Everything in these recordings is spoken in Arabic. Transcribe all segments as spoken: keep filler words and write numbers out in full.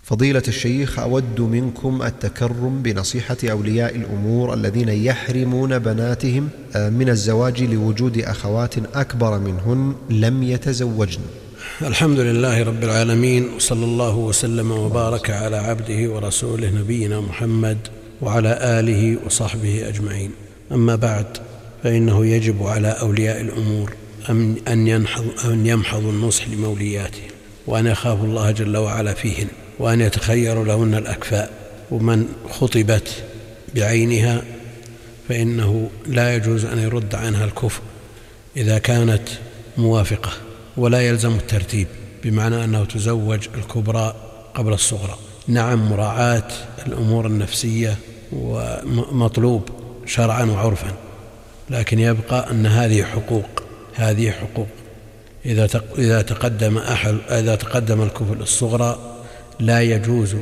فضيلة الشيخ، أود منكم التكرم بنصيحة أولياء الأمور الذين يحرمون بناتهم من الزواج لوجود أخوات أكبر منهن لم يتزوجن. الحمد لله رب العالمين، وصلى الله وسلم وبارك على عبده ورسوله نبينا محمد وعلى آله وصحبه أجمعين. أما بعد، فإنه يجب على أولياء الأمور أن يمحضوا النصح لمولياتهم، وأن يخافوا الله جل وعلا فيهن، وأن يتخيروا لهن الأكفاء. ومن خطبت بعينها فإنه لا يجوز أن يرد عنها الكفء إذا كانت موافقة، ولا يلزم الترتيب، بمعنى أنه تزوج الكبرى قبل الصغرى. نعم، مراعاة الأمور النفسية ومطلوب شرعا وعرفا، لكن يبقى أن هذه حقوق هذه حقوق إذا تقدم أحد إذا تقدم الكفء الصغرى لا يجوز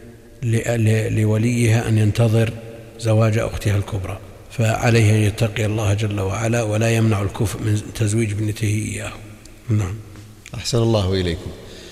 لوليها أن ينتظر زواج أختها الكبرى، فعليه أن يتقي الله جل وعلا ولا يمنع الكفء من تزويج ابنته إياه. نعم. أحسن الله إليكم.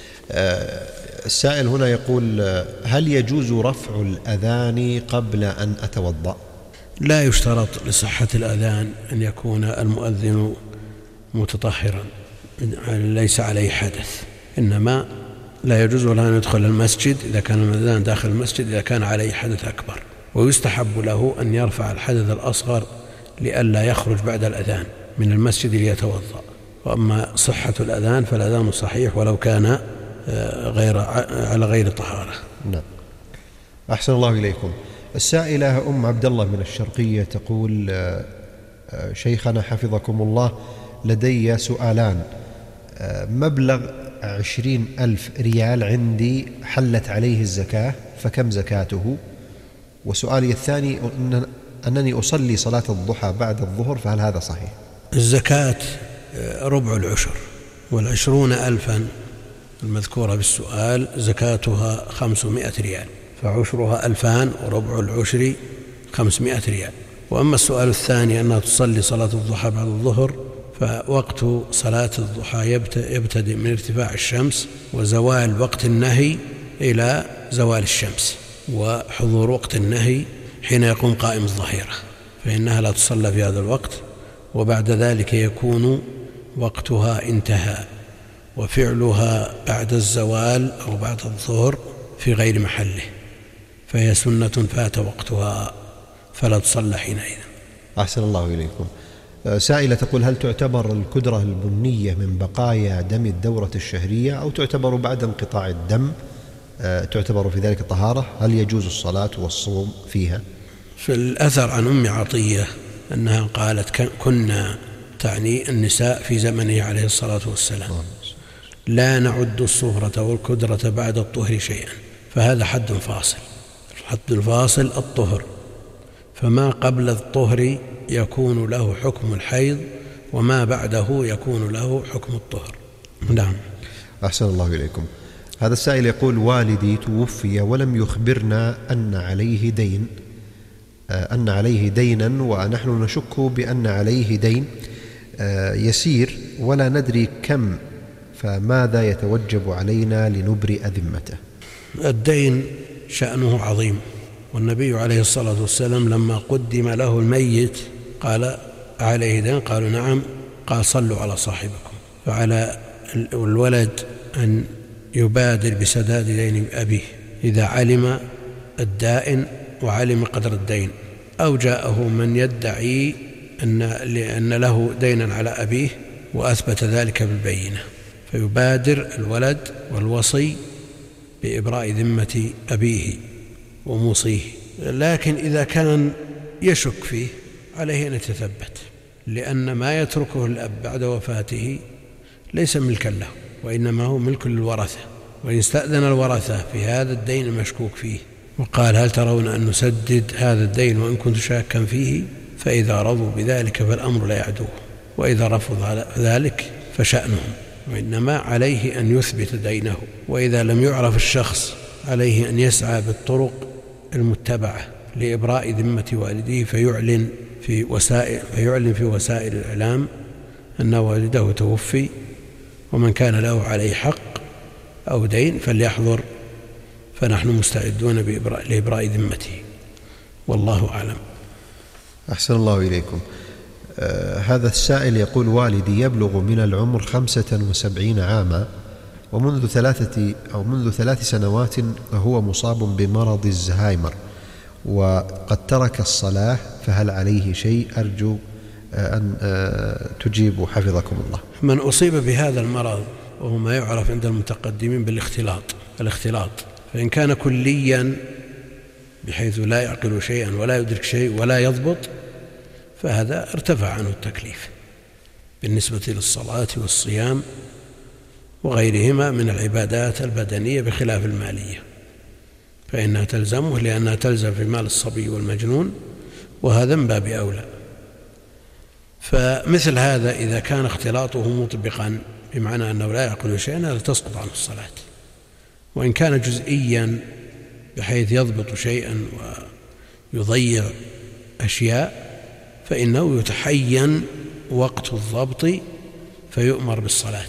السائل هنا يقول: هل يجوز رفع الأذان قبل أن أتوضأ؟ لا يشترط لصحة الأذان أن يكون المؤذن متطهرا ليس عليه حدث، إنما لا يجوز له أن يدخل المسجد إذا كان المؤذن داخل المسجد إذا كان عليه حدث أكبر، ويستحب له أن يرفع الحدث الأصغر لئلا يخرج بعد الأذان من المسجد ليتوضأ. وأما صحة الأذان فالأذان صحيح ولو كان غير على غير طهارة. نعم. أحسن الله إليكم. السائلة أم عبد الله من الشرقية تقول: شيخنا حفظكم الله، لدي سؤالان. مبلغ عشرين ألف ريال عندي حلت عليه الزكاة، فكم زكاته؟ وسؤالي الثاني أنني أصلي صلاة الضحى بعد الظهر، فهل هذا صحيح؟ الزكاة ربع العشر، والعشرون ألفا المذكورة بالسؤال زكاتها خمسمائة ريال، فعشرها ألفان وربع العشر خمسمائة ريال. وأما السؤال الثاني أنها تصلي صلاة الضحى بعد الظهر، فوقت صلاة الضحى يبتدئ من ارتفاع الشمس وزوال وقت النهي إلى زوال الشمس، وحضور وقت النهي حين يقوم قائم الظهيرة، فإنها لا تصلى في هذا الوقت، وبعد ذلك يكون وقتها انتهى، وفعلها بعد الزوال أو بعد الظهر في غير محله، فهي سنة فات وقتها فلا تصلى حينئذ. أحسن الله إليكم. سائلة تقول: هل تعتبر الكدرة البنية من بقايا دم الدورة الشهرية، أو تعتبر بعد انقطاع الدم تعتبر في ذلك طهارة؟ هل يجوز الصلاة والصوم فيها؟ في الأثر عن أم عطية أنها قالت: كنا تعني النساء في زمنه عليه الصلاة والسلام لا نعد الصهرة والكدرة بعد الطهر شيئا، فهذا حد فاصل. الحد الفاصل الطهر، فما قبل الطهر يكون له حكم الحيض، وما بعده يكون له حكم الطهر. نعم. أحسن الله إليكم. هذا السائل يقول: والدي توفي ولم يخبرنا أن عليه دين أن عليه دينا ونحن نشك بأن عليه دين يسير ولا ندري كم، فماذا يتوجب علينا لنبرئ ذمته؟ الدين شأنه عظيم، والنبي عليه الصلاة والسلام لما قدم له الميت قال: عليه دين؟ قالوا: نعم. قال: صلوا على صاحبكم. فعلى الولد أن يبادر بسداد دين أبيه إذا علم الدائن وعلم قدر الدين، أو جاءه من يدعي أن لأن له دينا على أبيه وأثبت ذلك بالبينة، فيبادر الولد والوصي بإبراء ذمة أبيه وموصيه. لكن إذا كان يشك فيه عليه أن يتثبت، لأن ما يتركه الأب بعد وفاته ليس ملكا له، وإنما هو ملك للورثة. وإن استأذن الورثة في هذا الدين المشكوك فيه وقال: هل ترون أن نسدد هذا الدين وإن كنت شاكا فيه؟ فإذا رضوا بذلك فالأمر لا يعدوه، وإذا رفض ذلك فشأنهم، وإنما عليه أن يثبت دينه. وإذا لم يعرف الشخص عليه أن يسعى بالطرق المتبعة لإبراء ذمة والديه، فيعلن في وسائل فيعلن في وسائل الإعلام أن والده توفي، ومن كان له عليه حق أو دين فليحضر فنحن مستعدون لإبراء ذمته، والله أعلم. أحسن الله إليكم. آه هذا السائل يقول: والدي يبلغ من العمر خمسة وسبعين عاما، ومنذ ثلاثة أو منذ ثلاث سنوات هو مصاب بمرض الزهايمر، وقد ترك الصلاة، فهل عليه شيء؟ أرجو أن آه تجيبوا حفظكم الله. من أصيب بهذا المرض وهو ما يعرف عند المتقدمين بالاختلاط الاختلاط فإن كان كليا بحيث لا يعقل شيئا ولا يدرك شيء ولا يضبط، فهذا ارتفع عنه التكليف بالنسبة للصلاة والصيام وغيرهما من العبادات البدنية بخلاف المالية، فإنها تلزمه لأنها تلزم في مال الصبي والمجنون، وهذا من باب أولى. فمثل هذا إذا كان اختلاطه مطبقا بمعنى أنه لا يعقل شيئا، هذا تسقط عنه الصلاة. وإن كان جزئيا بحيث يضبط شيئا ويضيع أشياء، فإنه يتحين وقت الضبط فيؤمر بالصلاة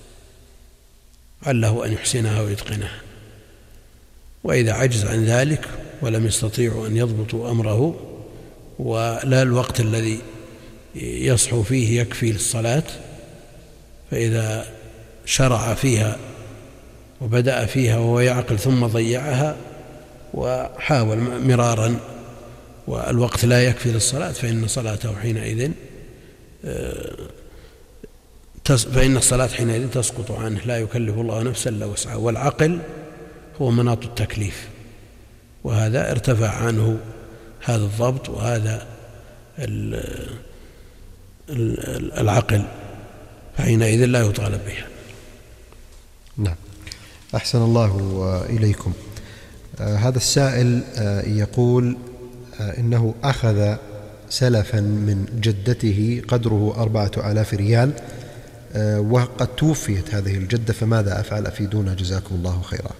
عله أن يحسنها ويتقنها. وإذا عجز عن ذلك ولم يستطيعوا أن يضبطوا أمره ولا الوقت الذي يصحو فيه يكفي للصلاة، فإذا شرع فيها وبدأ فيها وهو يعقل ثم ضيعها وحاول مرارا والوقت لا يكفي للصلاة، فإن صلاته حينئذ فإن الصلاة حينئذ تسقط عنه، لا يكلف الله نفسا إلا وسعها. والعقل هو مناط التكليف، وهذا ارتفع عنه هذا الضبط وهذا العقل، فحينئذ لا يطالب بها. نعم. أحسن الله إليكم. آه هذا السائل آه يقول آه إنه أخذ سلفا من جدته قدره أربعة آلاف ريال، آه وقد توفيت هذه الجدة، فماذا أفعل؟ أفيدونا جزاكم الله خيرا.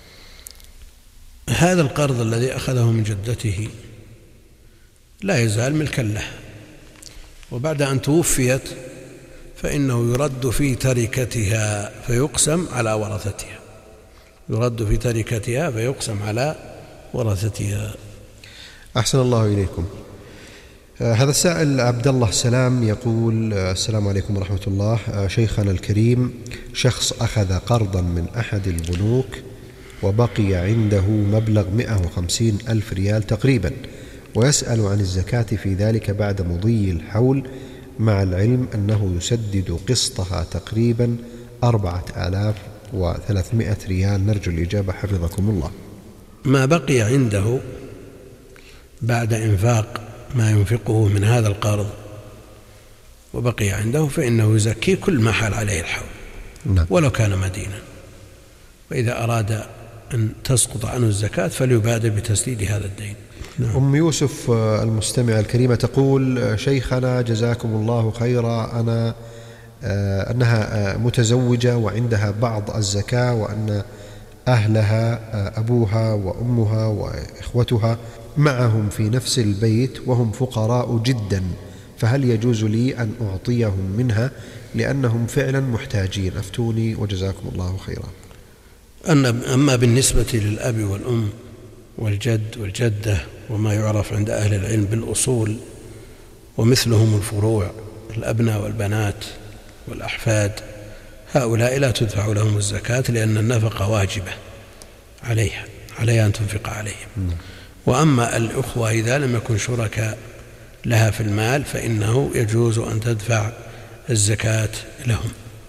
هذا القرض الذي أخذه من جدته لا يزال ملكا له، وبعد أن توفيت فإنه يرد في تركتها فيقسم على ورثتها يرد في تركتها فيقسم على ورثتها. أحسن الله إليكم. آه هذا السائل عبد الله سلام يقول: آه السلام عليكم ورحمة الله. آه شيخنا الكريم، شخص أخذ قرضا من أحد البنوك وبقي عنده مبلغ مئة وخمسين ألف ريال تقريبا، ويسأل عن الزكاة في ذلك بعد مضي الحول، مع العلم أنه يسدد قسطها تقريبا أربعة آلاف وثلاثمائة ريال. نرجو الإجابة حفظكم الله. ما بقي عنده بعد إنفاق ما ينفقه من هذا القرض وبقي عنده فإنه يزكي كل ما حال عليه الحول. نعم. ولو كان مدينا، وإذا أراد أن تسقط عنه الزكاة فليبادر بتسديد هذا الدين. نعم. أم يوسف المستمعة الكريمة تقول: شيخنا جزاكم الله خيرا، أنا أنها متزوجة وعندها بعض الزكاة، وأن أهلها أبوها وأمها وإخوتها معهم في نفس البيت وهم فقراء جدا، فهل يجوز لي أن أعطيهم منها لأنهم فعلا محتاجين؟ أفتوني وجزاكم الله خيرا. أما بالنسبة للأب والأم والجد والجدة وما يعرف عند أهل العلم بالأصول ومثلهم الفروع الأبناء والبنات والأحفاد، هؤلاء لا تدفع لهم الزكاة لأن النفقة واجبة عليها عليها أن تنفق عليهم. وأما الأخوة إذا لم يكن شركاء لها في المال فإنه يجوز أن تدفع الزكاة لهم.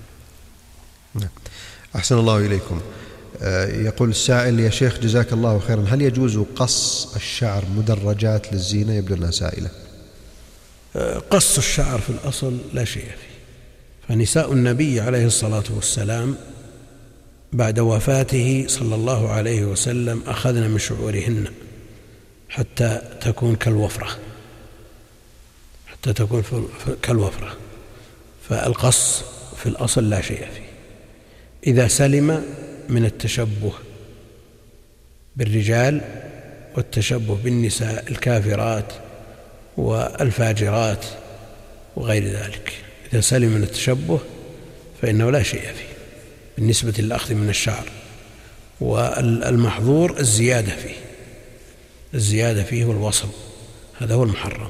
أحسن الله إليكم. يقول السائل: يا شيخ جزاك الله خيرا، هل يجوز قص الشعر مدرجات للزينة؟ يبدو أنها سائلة. قص الشعر في الأصل لا شيء فيه، فنساء النبي عليه الصلاة والسلام بعد وفاته صلى الله عليه وسلم أخذنا من شعورهن حتى تكون كالوفرة حتى تكون كالوفرة فالقص في الأصل لا شيء فيه إذا سلم من التشبه بالرجال والتشبه بالنساء الكافرات والفاجرات وغير ذلك. إذا سلم من التشبه فإنه لا شيء فيه بالنسبة للأخذ من الشعر. والمحظور الزيادة فيه، الزيادة فيه والوصل، هذا هو المحرم.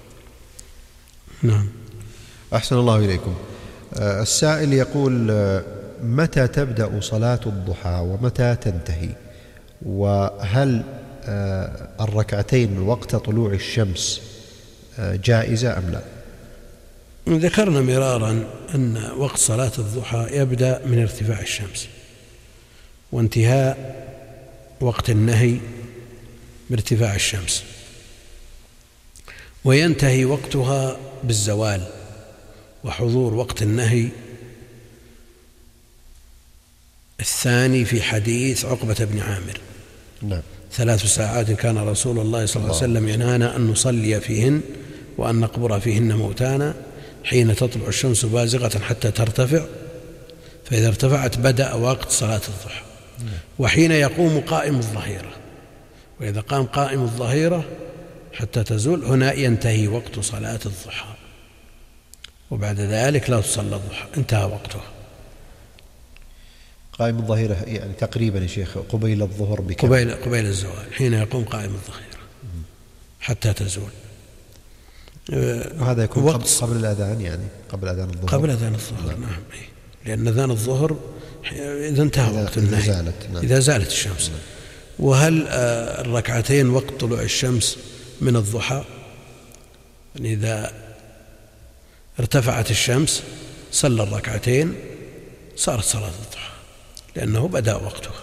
نعم. أحسن الله إليكم. السائل يقول: متى تبدأ صلاة الضحى ومتى تنتهي؟ وهل الركعتين وقت طلوع الشمس جائزة أم لا؟ ذكرنا مرارا أن وقت صلاة الضحى يبدأ من ارتفاع الشمس، وانتهاء وقت النهي بارتفاع الشمس، وينتهي وقتها بالزوال، وحضور وقت النهي الثاني في حديث عقبة بن عامر. نعم. ثلاث ساعات كان رسول الله صلى الله عليه وسلم ينهانا أن نصلي فيهن وأن نقبر فيهن موتانا حين تطلع الشمس بازغة حتى ترتفع، فإذا ارتفعت بدأ وقت صلاة الضحى. وحين يقوم قائم الظهيرة، وإذا قام قائم الظهيرة حتى تزول، هنا ينتهي وقت صلاة الضحى، وبعد ذلك لا تصلى الضحى، انتهى وقتها. قائم الظهيرة يعني تقريبا يا شيخ قبيل الظهر بكم؟ قبيل, قبيل الزوال، حين يقوم قائم الظهيرة حتى تزول. وهذا يكون قبل, قبل الأذان، يعني قبل أذان الظهر. قبل أذان الظهر. نعم. نعم. لأن أذان الظهر إذا انتهى إذا وقت النهي، إذا زالت, نعم. إذا زالت الشمس. نعم. وهل الركعتين وقت طلوع الشمس من الضحى؟ يعني إذا ارتفعت الشمس صلى الركعتين صارت صلاة الضحى، لأنه بدأ وقتها.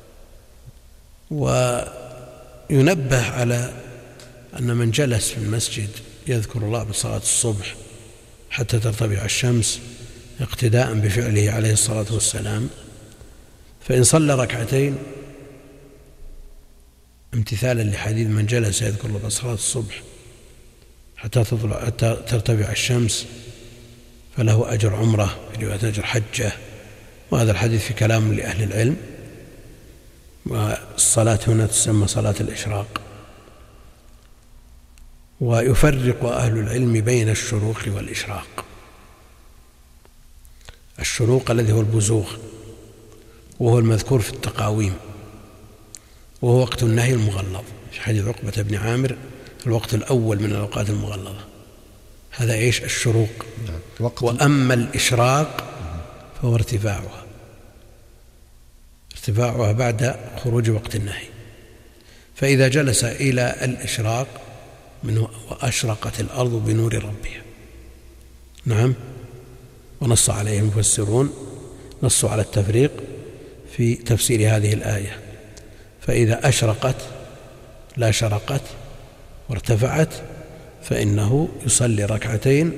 وينبه على أن من جلس في المسجد يذكر الله بصلاة الصبح حتى ترتفع الشمس اقتداء بفعله عليه الصلاة والسلام، فإن صلى ركعتين امتثالا لحديث من جلس يذكر الله بصلاة الصبح حتى تطلع حتى ترتفع الشمس فله أجر عمره، في رواية أجر حجة. وهذا الحديث في كلام لأهل العلم. والصلاة هنا تسمى صلاة الإشراق. ويفرق أهل العلم بين الشروق والإشراق. الشروق الذي هو البزوغ، وهو المذكور في التقاويم، وهو وقت النهي المغلظ في حديث عقبة بن عامر، الوقت الأول من الأوقات المغلظة، هذا إيش؟ الشروق. وأما الإشراق فهو ارتفاعها ارتفاعها بعد خروج وقت النهي. فإذا جلس إلى الإشراق منه وأشرقت الأرض بنور ربها. نعم. ونص عليه المفسرون، نصوا على التفريق في تفسير هذه الآية. فإذا أشرقت لا شرقت وارتفعت فإنه يصلي ركعتين،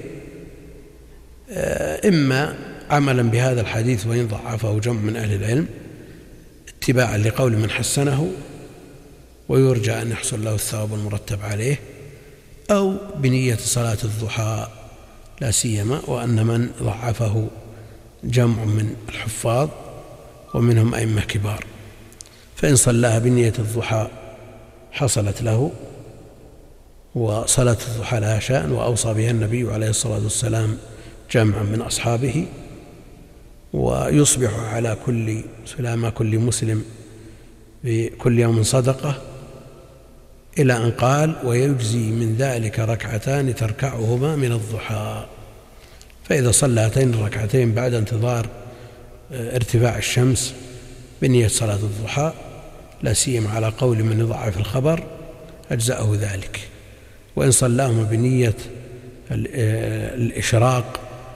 إما عملا بهذا الحديث وإن ضعفه جمع من أهل العلم اتباعا لقول من حسنه ويرجى أن يحصل له الثواب المرتب عليه، أو بنية صلاة الضحى لا سيما، وأن من ضعفه جمع من الحفاظ ومنهم أئمة كبار، فإن صلاها بنية الضحى حصلت له، وصلاة الضحى لها شأن وأوصى بها النبي عليه الصلاة والسلام جمعا من أصحابه. ويصبح على كل سلامة كل مسلم بكل يوم صدقة، إلى أن قال: ويجزي من ذلك ركعتان تركعهما من الضحى. فإذا صلى هاتين الركعتين بعد انتظار ارتفاع الشمس بنية صلاة الضحى، لا سيما على قول من يضعف الخبر، أجزأه ذلك. وإن صلاهما بنية الإشراق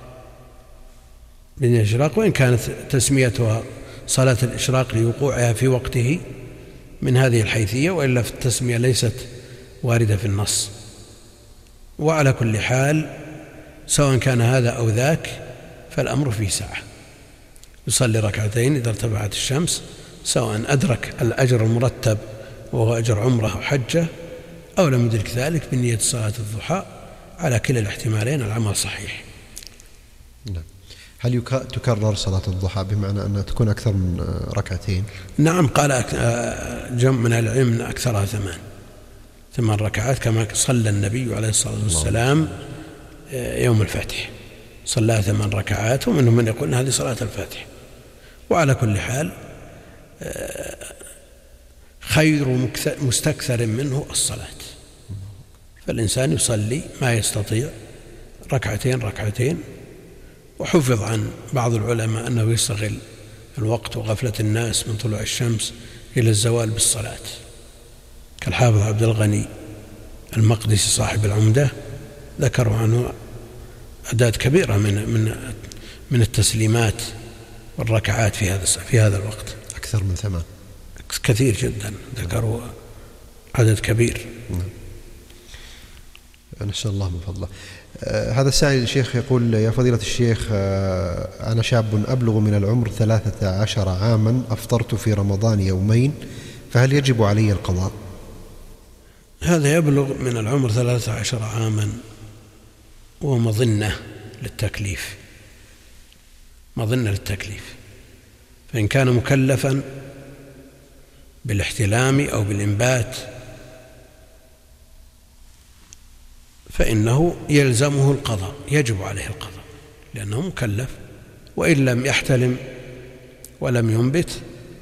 بنية الإشراق، وإن كانت تسميتها صلاة الإشراق لوقوعها في وقته من هذه الحيثية، وإلا في التسمية ليست واردة في النص. وعلى كل حال سواء كان هذا أو ذاك فالأمر فيه سعة. يصلي ركعتين إذا ارتفعت الشمس، سواء أدرك الأجر المرتب وهو أجر عمره وحجة، أو لم يدرك ذلك بنية صلاة الضحى. على كلا الاحتمالين العمل صحيح. نعم. هل تكرر صلاة الضحى بمعنى أنها تكون أكثر من ركعتين؟ نعم. قال جمع من العلم أكثرها ثمان ثمان ركعات، كما صلى النبي عليه الصلاة والسلام يوم الفتح، صلى ثمان ركعات، ومنهم من يقول هذه صلاة الفاتح. وعلى كل حال خير مستكثر منه الصلاة. فالإنسان يصلي ما يستطيع ركعتين ركعتين. وحفظ عن بعض العلماء أنه يستغل الوقت وغفلة الناس من طلوع الشمس إلى الزوال بالصلاة، كالحافظ عبد الغني المقدسي صاحب العمدة، ذكروا عنه أعداد كبيرة من من من التسليمات والركعات في هذا في هذا الوقت، أكثر من ثمان، كثير جدا، ذكروا عدد كبير. نسأل الله من فضله. آه هذا السائل الشيخ يقول: يا فضيلة الشيخ، آه أنا شاب أبلغ من العمر ثلاثة عشر عاما، أفطرت في رمضان يومين، فهل يجب علي القضاء؟ هذا يبلغ من العمر ثلاثة عشر عاما ومظنة للتكليف، مظنة للتكليف، فإن كان مكلفا بالاحتلام أو بالإنبات فإنه يلزمه القضاء، يجب عليه القضاء لأنه مكلف. وإن لم يحتلم ولم ينبت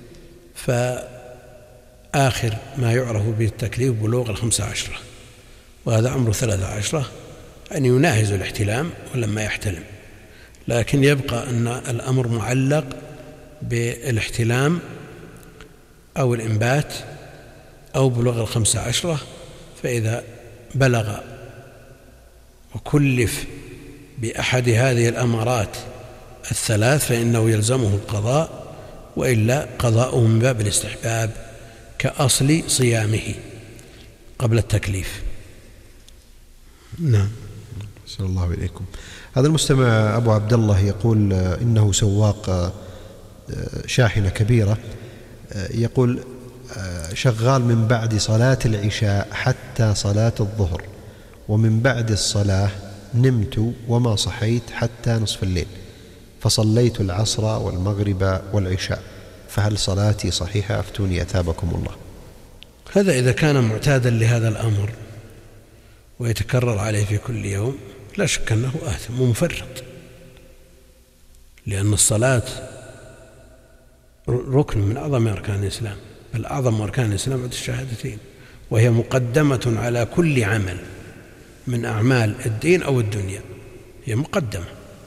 فآخر ما يعرف به التكليف بلوغ الخمسة عشرة، وهذا عمره ثلاثة عشرة، يعني يناهز الاحتلام ولما يحتلم، لكن يبقى أن الأمر معلق بالاحتلام أو الإنبات أو بلوغ الخمسة عشرة. فإذا بلغ وكلف بأحد هذه الأمارات الثلاث فإنه يلزمه القضاء، وإلا قضاؤه من باب الاستحباب كأصل صيامه قبل التكليف. نعم. صلى الله عليكم. هذا المستمع أبو عبد الله يقول إنه سواق شاحنة كبيرة، يقول شغال من بعد صلاة العشاء حتى صلاة الظهر، ومن بعد الصلاة نمت وما صحيت حتى نصف الليل، فصليت العصر والمغرب والعشاء، فهل صلاتي صحيحة؟ أفتوني أثابكم الله. هذا إذا كان معتادا لهذا الأمر ويتكرر عليه في كل يوم لا شك أنه آثم ومفرط، لأن الصلاة ركن من أعظم أركان الإسلام، بل أعظم أركان الإسلام بعد الشهادتين، وهي مقدمة على كل عمل من أعمال الدين أو الدنيا، هي مقدمة.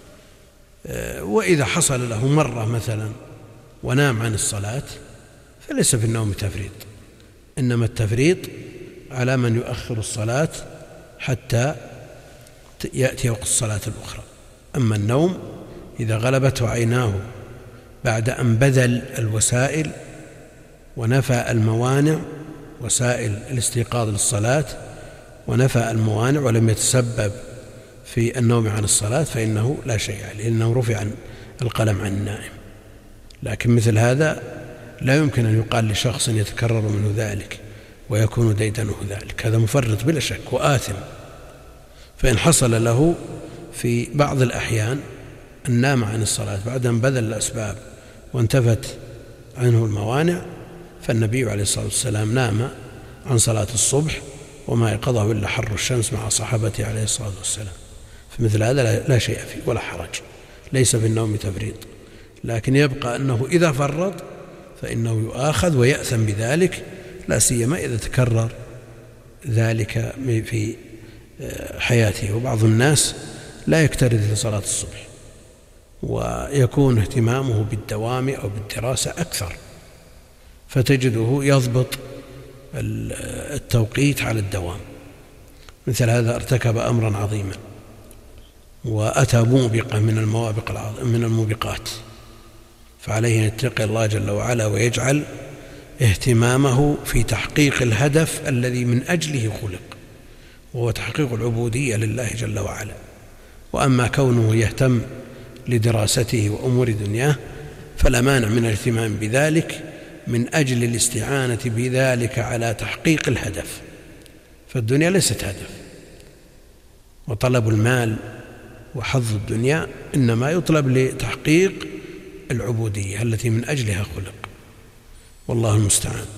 وإذا حصل له مرة مثلا ونام عن الصلاة فليس في النوم تفريط، إنما التفريط على من يؤخر الصلاة حتى يأتي وقت الصلاة الأخرى. أما النوم إذا غلبته عيناه بعد أن بذل الوسائل ونفى الموانع، وسائل الاستيقاظ للصلاة، ونفى الموانع ولم يتسبب في النوم عن الصلاة، فإنه لا شيء عليه، لأنه رفع عن القلم عن النائم. لكن مثل هذا لا يمكن أن يقال لشخص يتكرر منه ذلك ويكون ديدنه ذلك، هذا مفرط بلا شك وآثم. فإن حصل له في بعض الأحيان أن نام عن الصلاة بعد أن بذل الأسباب وانتفت عنه الموانع، فالنبي عليه الصلاة والسلام نام عن صلاة الصبح وما يقظه إلا حر الشمس مع صحابته عليه الصلاة والسلام، فمثل هذا لا شيء فيه ولا حرج، ليس في النوم تفريط. لكن يبقى أنه إذا فرط فإنه يؤاخذ ويأثم بذلك، لا سيما إذا تكرر ذلك في حياته. وبعض الناس لا يكترث لصلاة الصبح ويكون اهتمامه بالدوام أو بالدراسة أكثر، فتجده يضبط التوقيت على الدوام. مثل هذا ارتكب أمرا عظيما وأتى موبقة من الموابق من الموبقات، فعليه أن يتقي الله جل وعلا ويجعل اهتمامه في تحقيق الهدف الذي من أجله خلق، وهو تحقيق العبودية لله جل وعلا. وأما كونه يهتم لدراسته وأمور دنياه فلا مانع من الاهتمام بذلك من أجل الاستعانة بذلك على تحقيق الهدف، فالدنيا ليست هدف، وطلب المال وحظ الدنيا إنما يطلب لتحقيق العبودية التي من أجلها خلق، والله المستعان.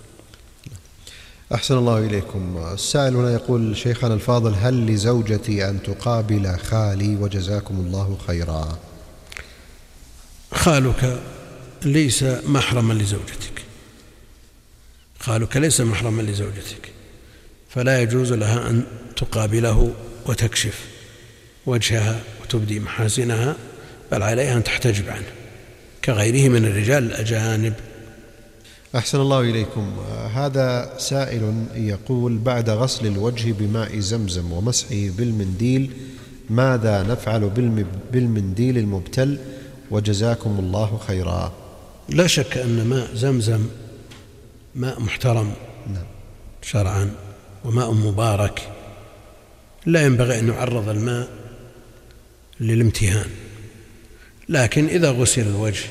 أحسن الله إليكم. السائل هنا يقول: شيخنا الفاضل، هل لزوجتي أن تقابل خالي وجزاكم الله خيرا؟ خالك ليس محرما لزوجتك، خالك ليس محرما لزوجتك، فلا يجوز لها أن تقابله وتكشف وجهها وتبدي محاسنها، بل عليها أن تحتجب عنه كغيره من الرجال الأجانب. أحسن الله إليكم. هذا سائل يقول: بعد غسل الوجه بماء زمزم ومسحه بالمنديل ماذا نفعل بالمنديل المبتل؟ وجزاكم الله خيرا. لا شك أن ماء زمزم ماء محترم نعم. شرعا وماء مبارك، لا ينبغي أن يعرض الماء للامتهان، لكن إذا غسل الوجه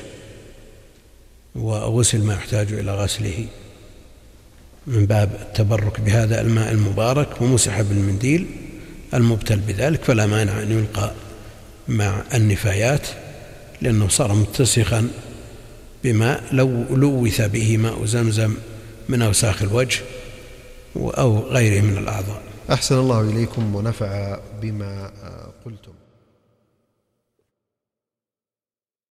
وغسل ما يحتاج إلى غسله من باب التبرك بهذا الماء المبارك ومسح بالمنديل المبتل بذلك، فلا مانع أن يلقى مع النفايات، لأنه صار متسخا بماء لو لوث به ماء زمزم من أوساخ الوجه أو غيره من الأعضاء. أحسن الله إليكم ونفع بما قلتم.